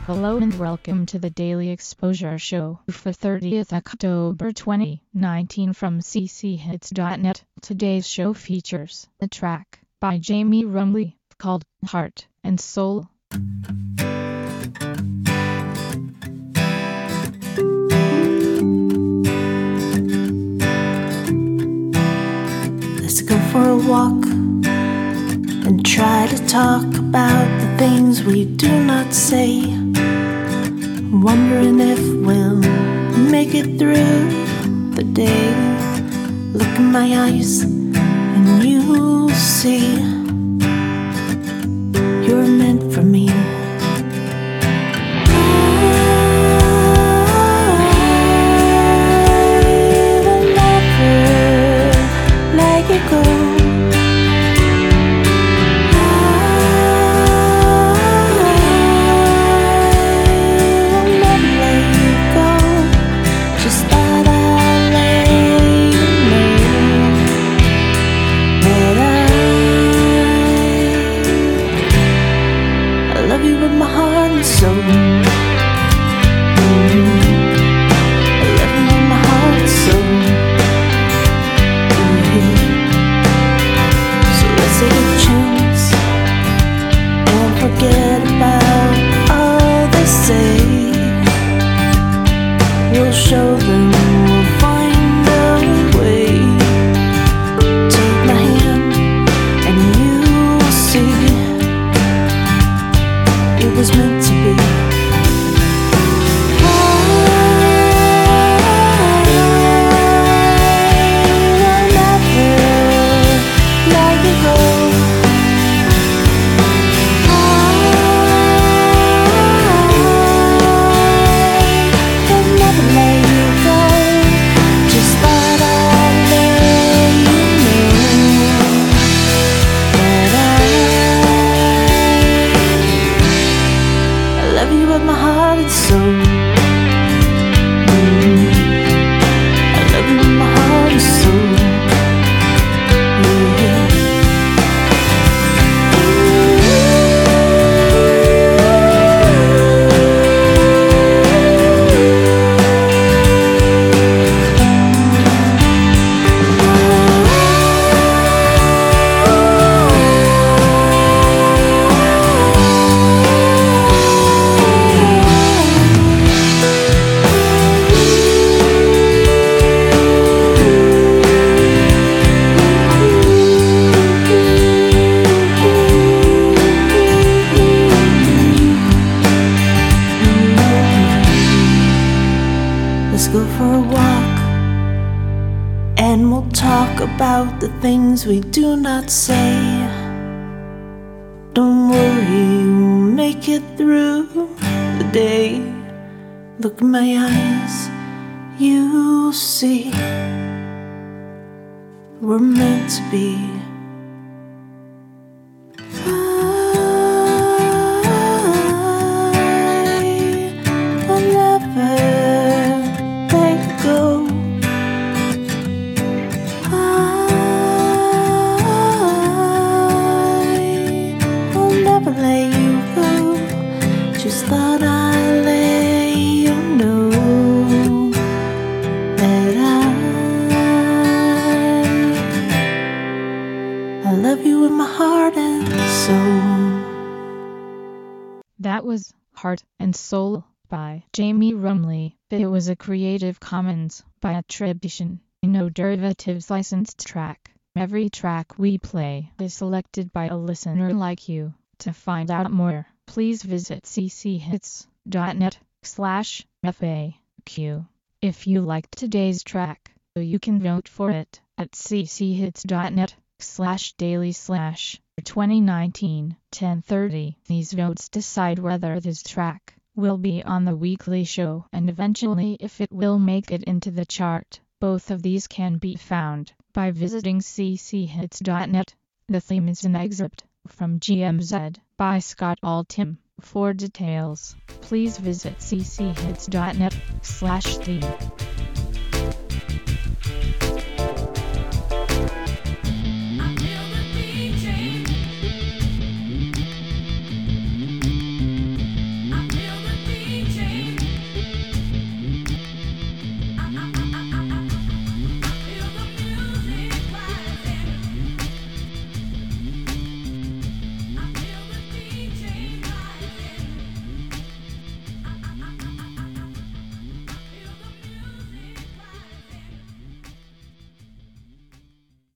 Hello and welcome to the Daily Exposure Show for 30th October 2019 from cchits.net. Today's show features a track by Jamie Rumley called Heart and Soul. Let's go for a walk and try to talk about the things we do not say. Wondering if we'll make it through the day. Look in my eyes and you'll see you're meant for me. I will never let you go. Forget about all they say. We'll show them we'll find a way. Take my hand and you'll see it was meant to be. My heart and soul. I love you with my heart and soul. Let's go for a walk and we'll talk about the things we do not say. Don't worry, we'll make it through the day. Look in my eyes, you'll see we're meant to be. Just thought I'd let you know that I love you with my heart and soul. That was Heart and Soul by Jamie Rumley. It was a Creative Commons by attribution, no derivatives licensed track. Every track we play is selected by a listener like you. To find out more, please visit cchits.net/FAQ. If you liked today's track, you can vote for it at cchits.net/daily/2019-1030. These votes decide whether this track will be on the weekly show and eventually if it will make it into the chart. Both of these can be found by visiting cchits.net. The theme is an excerpt from GMZ by Scott Altham. For details, please visit cchits.net/theme.